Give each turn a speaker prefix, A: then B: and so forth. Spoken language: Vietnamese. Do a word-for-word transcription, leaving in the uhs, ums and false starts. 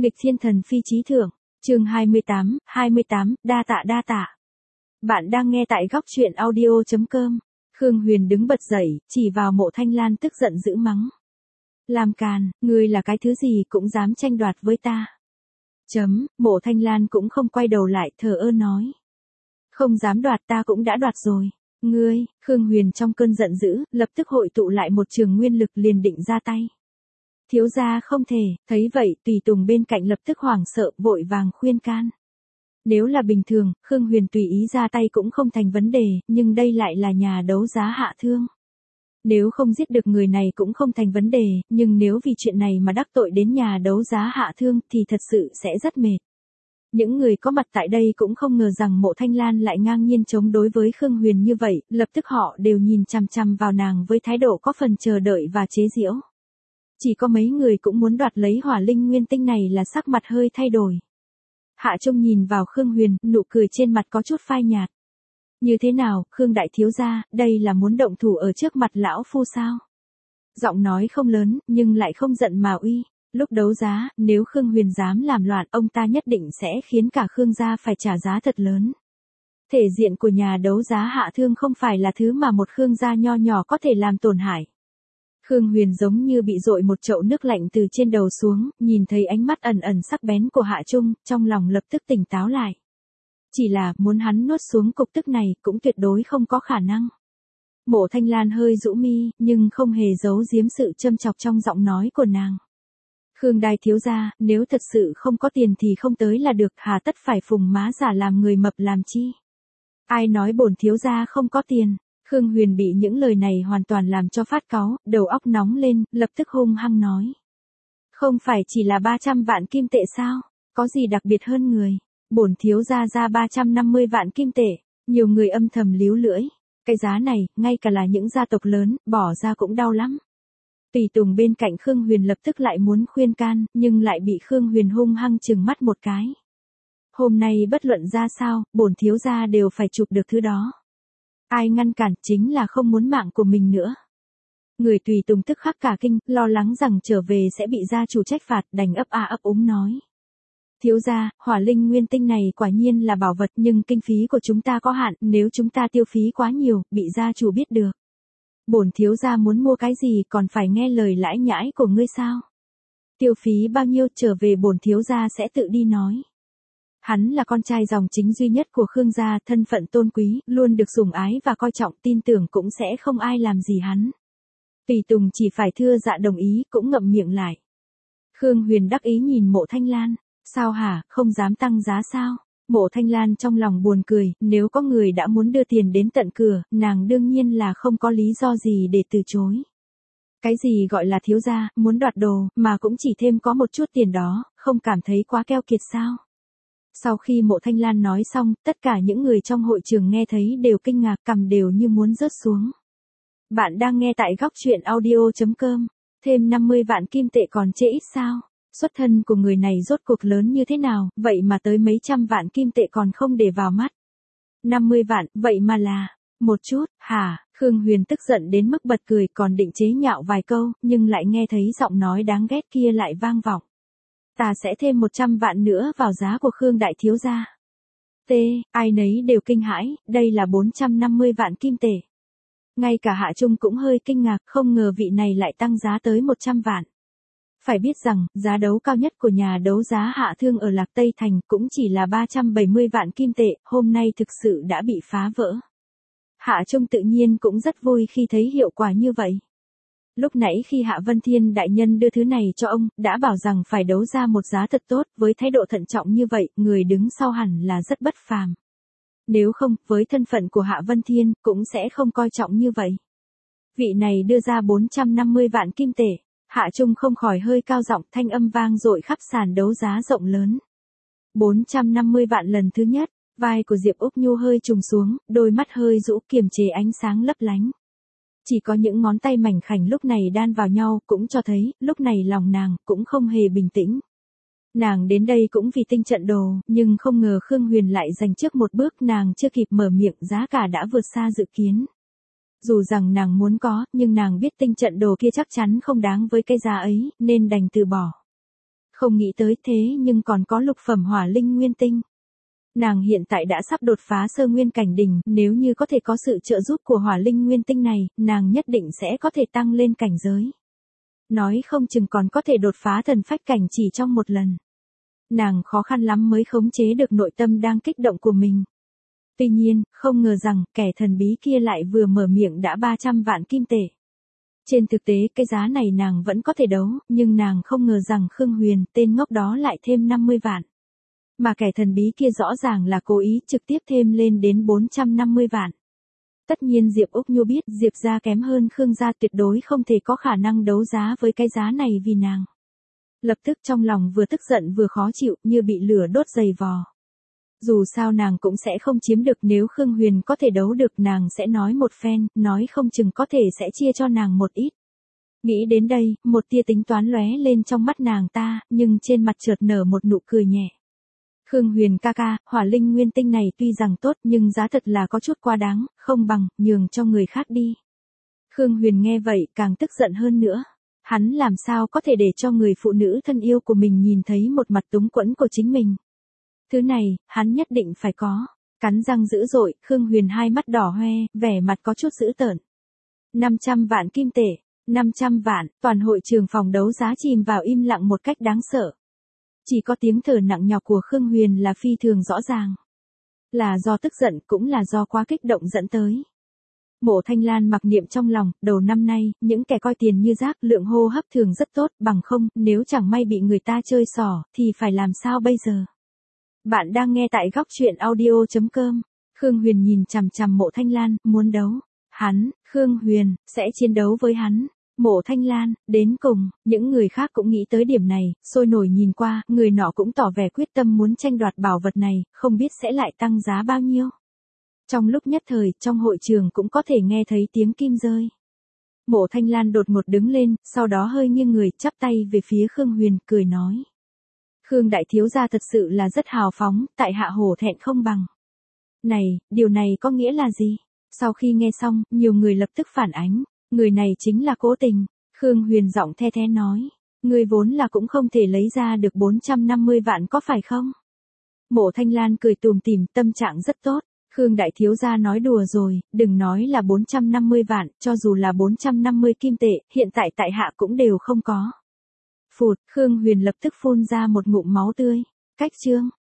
A: Nghịch thiên thần phi chí thượng, chương hai mươi tám, hai mươi tám, đa tạ đa tạ. Bạn đang nghe tại góc truyện audio chấm com. Khương Huyền đứng bật dậy, chỉ vào Mộ Thanh Lan tức giận dữ mắng. Làm càn, ngươi là cái thứ gì cũng dám tranh đoạt với ta. Chấm, Mộ Thanh Lan cũng không quay đầu lại, thờ ơ nói. Không dám đoạt, ta cũng đã đoạt rồi. Ngươi, Khương Huyền trong cơn giận dữ, lập tức hội tụ lại một trường nguyên lực liền định ra tay. Thiếu gia không thể, thấy vậy tùy tùng bên cạnh lập tức hoảng sợ, vội vàng khuyên can. Nếu là bình thường, Khương Huyền tùy ý ra tay cũng không thành vấn đề, nhưng đây lại là nhà đấu giá Hạ Thương. Nếu không giết được người này cũng không thành vấn đề, nhưng nếu vì chuyện này mà đắc tội đến nhà đấu giá Hạ Thương thì thật sự sẽ rất mệt. Những người có mặt tại đây cũng không ngờ rằng Mộ Thanh Lan lại ngang nhiên chống đối với Khương Huyền như vậy, lập tức họ đều nhìn chằm chằm vào nàng với thái độ có phần chờ đợi và chế giễu. Chỉ có mấy người cũng muốn đoạt lấy hỏa linh nguyên tinh này là sắc mặt hơi thay đổi. Hạ Trung nhìn vào Khương Huyền, nụ cười trên mặt có chút phai nhạt. Như thế nào, Khương đại thiếu gia, đây là muốn động thủ ở trước mặt lão phu sao? Giọng nói không lớn, nhưng lại không giận mà uy. Lúc đấu giá, nếu Khương Huyền dám làm loạn, ông ta nhất định sẽ khiến cả Khương gia phải trả giá thật lớn. Thể diện của nhà đấu giá Hạ Thương không phải là thứ mà một Khương gia nho nhỏ có thể làm tổn hại. Khương Huyền giống như bị dội một chậu nước lạnh từ trên đầu xuống, nhìn thấy ánh mắt ẩn ẩn sắc bén của Hạ Trung, trong lòng lập tức tỉnh táo lại. Chỉ là, muốn hắn nuốt xuống cục tức này, cũng tuyệt đối không có khả năng. Mộ Thanh Lan hơi rũ mi, nhưng không hề giấu giếm sự châm chọc trong giọng nói của nàng. Khương đại thiếu gia, nếu thật sự không có tiền thì không tới là được, hà tất phải phùng má giả làm người mập làm chi. Ai nói bổn thiếu gia không có tiền? Khương Huyền bị những lời này hoàn toàn làm cho phát cáu, đầu óc nóng lên, lập tức hung hăng nói. Không phải chỉ là ba trăm vạn kim tệ sao? Có gì đặc biệt hơn người? Bổn thiếu gia ra ba trăm năm mươi vạn kim tệ. Nhiều người âm thầm líu lưỡi. Cái giá này, ngay cả là những gia tộc lớn, bỏ ra cũng đau lắm. Tùy tùng bên cạnh Khương Huyền lập tức lại muốn khuyên can, nhưng lại bị Khương Huyền hung hăng trừng mắt một cái. Hôm nay bất luận ra sao, bổn thiếu gia đều phải chụp được thứ đó. Ai ngăn cản chính là không muốn mạng của mình nữa. Người tùy tùng tức khắc cả kinh, lo lắng rằng trở về sẽ bị gia chủ trách phạt, đành ấp a ấp úng nói. Thiếu gia, hỏa linh nguyên tinh này quả nhiên là bảo vật, nhưng kinh phí của chúng ta có hạn, nếu chúng ta tiêu phí quá nhiều, bị gia chủ biết được. Bổn thiếu gia muốn mua cái gì còn phải nghe lời lãi nhãi của ngươi sao? Tiêu phí bao nhiêu, trở về bổn thiếu gia sẽ tự đi nói. Hắn là con trai dòng chính duy nhất của Khương gia, thân phận tôn quý, luôn được sủng ái và coi trọng, tin tưởng cũng sẽ không ai làm gì hắn. Tùy tùng chỉ phải thưa dạ đồng ý, cũng ngậm miệng lại. Khương Huyền đắc ý nhìn Mộ Thanh Lan, sao hả, không dám tăng giá sao? Mộ Thanh Lan trong lòng buồn cười, nếu có người đã muốn đưa tiền đến tận cửa, nàng đương nhiên là không có lý do gì để từ chối. Cái gì gọi là thiếu gia, muốn đoạt đồ, mà cũng chỉ thêm có một chút tiền đó, không cảm thấy quá keo kiệt sao? Sau khi Mộ Thanh Lan nói xong, tất cả những người trong hội trường nghe thấy đều kinh ngạc, cằm đều như muốn rớt xuống. Bạn đang nghe tại góc truyện audio chấm com, thêm năm mươi vạn kim tệ còn chê ít sao? Xuất thân của người này rốt cuộc lớn như thế nào, vậy mà tới mấy trăm vạn kim tệ còn không để vào mắt. năm mươi vạn, vậy mà là, một chút, hả? Khương Huyền tức giận đến mức bật cười, còn định chế nhạo vài câu, nhưng lại nghe thấy giọng nói đáng ghét kia lại vang vọng. Ta sẽ thêm một trăm vạn nữa vào giá của Khương đại thiếu gia. T, ai nấy đều kinh hãi, đây là bốn trăm năm mươi vạn kim tệ. Ngay cả Hạ Trung cũng hơi kinh ngạc, không ngờ vị này lại tăng giá tới một trăm vạn. Phải biết rằng, giá đấu cao nhất của nhà đấu giá Hạ Thương ở Lạc Tây Thành cũng chỉ là ba trăm bảy mươi vạn kim tệ, hôm nay thực sự đã bị phá vỡ. Hạ Trung tự nhiên cũng rất vui khi thấy hiệu quả như vậy. Lúc nãy khi Hạ Vân Thiên đại nhân đưa thứ này cho ông, đã bảo rằng phải đấu ra một giá thật tốt, với thái độ thận trọng như vậy, người đứng sau hẳn là rất bất phàm. Nếu không, với thân phận của Hạ Vân Thiên, cũng sẽ không coi trọng như vậy. Vị này đưa ra bốn trăm năm mươi vạn kim tệ, Hạ Trung không khỏi hơi cao giọng, thanh âm vang dội khắp sàn đấu giá rộng lớn. bốn trăm năm mươi vạn lần thứ nhất, vai của Diệp Úc Nhu hơi trùng xuống, đôi mắt hơi rũ kiềm chế ánh sáng lấp lánh. Chỉ có những ngón tay mảnh khảnh lúc này đan vào nhau cũng cho thấy, lúc này lòng nàng cũng không hề bình tĩnh. Nàng đến đây cũng vì tinh trận đồ, nhưng không ngờ Khương Huyền lại giành trước một bước, nàng chưa kịp mở miệng giá cả đã vượt xa dự kiến. Dù rằng nàng muốn có, nhưng nàng biết tinh trận đồ kia chắc chắn không đáng với cái giá ấy, nên đành từ bỏ. Không nghĩ tới thế nhưng còn có lục phẩm hỏa linh nguyên tinh. Nàng hiện tại đã sắp đột phá sơ nguyên cảnh đỉnh, nếu như có thể có sự trợ giúp của hỏa linh nguyên tinh này, nàng nhất định sẽ có thể tăng lên cảnh giới. Nói không chừng còn có thể đột phá thần phách cảnh chỉ trong một lần. Nàng khó khăn lắm mới khống chế được nội tâm đang kích động của mình. Tuy nhiên, không ngờ rằng, kẻ thần bí kia lại vừa mở miệng đã ba trăm vạn kim tệ. Trên thực tế cái giá này nàng vẫn có thể đấu, nhưng nàng không ngờ rằng Khương Huyền, tên ngốc đó lại thêm năm mươi vạn. Mà kẻ thần bí kia rõ ràng là cố ý trực tiếp thêm lên đến bốn trăm năm mươi vạn. Tất nhiên Diệp Úc Nhu biết Diệp gia kém hơn Khương gia, tuyệt đối không thể có khả năng đấu giá với cái giá này vì nàng. Lập tức trong lòng vừa tức giận vừa khó chịu, như bị lửa đốt dày vò. Dù sao nàng cũng sẽ không chiếm được, nếu Khương Huyền có thể đấu được nàng sẽ nói một phen, nói không chừng có thể sẽ chia cho nàng một ít. Nghĩ đến đây, một tia tính toán lóe lên trong mắt nàng ta, nhưng trên mặt chợt nở một nụ cười nhẹ. Khương Huyền ca ca, hỏa linh nguyên tinh này tuy rằng tốt nhưng giá thật là có chút quá đáng, không bằng, nhường cho người khác đi. Khương Huyền nghe vậy càng tức giận hơn nữa. Hắn làm sao có thể để cho người phụ nữ thân yêu của mình nhìn thấy một mặt túng quẫn của chính mình. Thứ này, hắn nhất định phải có. Cắn răng dữ dội, Khương Huyền hai mắt đỏ hoe, vẻ mặt có chút dữ tợn. năm trăm vạn kim tệ, năm trăm vạn, toàn hội trường phòng đấu giá chìm vào im lặng một cách đáng sợ. Chỉ có tiếng thở nặng nhọc của Khương Huyền là phi thường rõ ràng. Là do tức giận cũng là do quá kích động dẫn tới. Mộ Thanh Lan mặc niệm trong lòng, đầu năm nay, những kẻ coi tiền như rác, lượng hô hấp thường rất tốt, bằng không, nếu chẳng may bị người ta chơi xỏ, thì phải làm sao bây giờ? Bạn đang nghe tại góc truyện audio chấm com. Khương Huyền nhìn chằm chằm Mộ Thanh Lan, muốn đấu. Hắn, Khương Huyền, sẽ chiến đấu với hắn. Mộ Thanh Lan, đến cùng, những người khác cũng nghĩ tới điểm này, sôi nổi nhìn qua, người nọ cũng tỏ vẻ quyết tâm muốn tranh đoạt bảo vật này, không biết sẽ lại tăng giá bao nhiêu. Trong lúc nhất thời, trong hội trường cũng có thể nghe thấy tiếng kim rơi. Mộ Thanh Lan đột ngột đứng lên, sau đó hơi nghiêng người, chắp tay về phía Khương Huyền, cười nói. Khương đại thiếu gia thật sự là rất hào phóng, tại hạ hổ thẹn không bằng. Này, điều này có nghĩa là gì? Sau khi nghe xong, nhiều người lập tức phản ánh. Người này chính là cố tình. Khương Huyền giọng the thế nói. Người vốn là cũng không thể lấy ra được bốn trăm năm mươi vạn có phải không? Mộ Thanh Lan cười tùm tìm, tâm trạng rất tốt. Khương đại thiếu gia nói đùa rồi, đừng nói là bốn trăm năm mươi vạn, cho dù là bốn trăm năm mươi kim tệ, hiện tại tại hạ cũng đều không có. Phụt, Khương Huyền lập tức phun ra một ngụm máu tươi. Cách chương.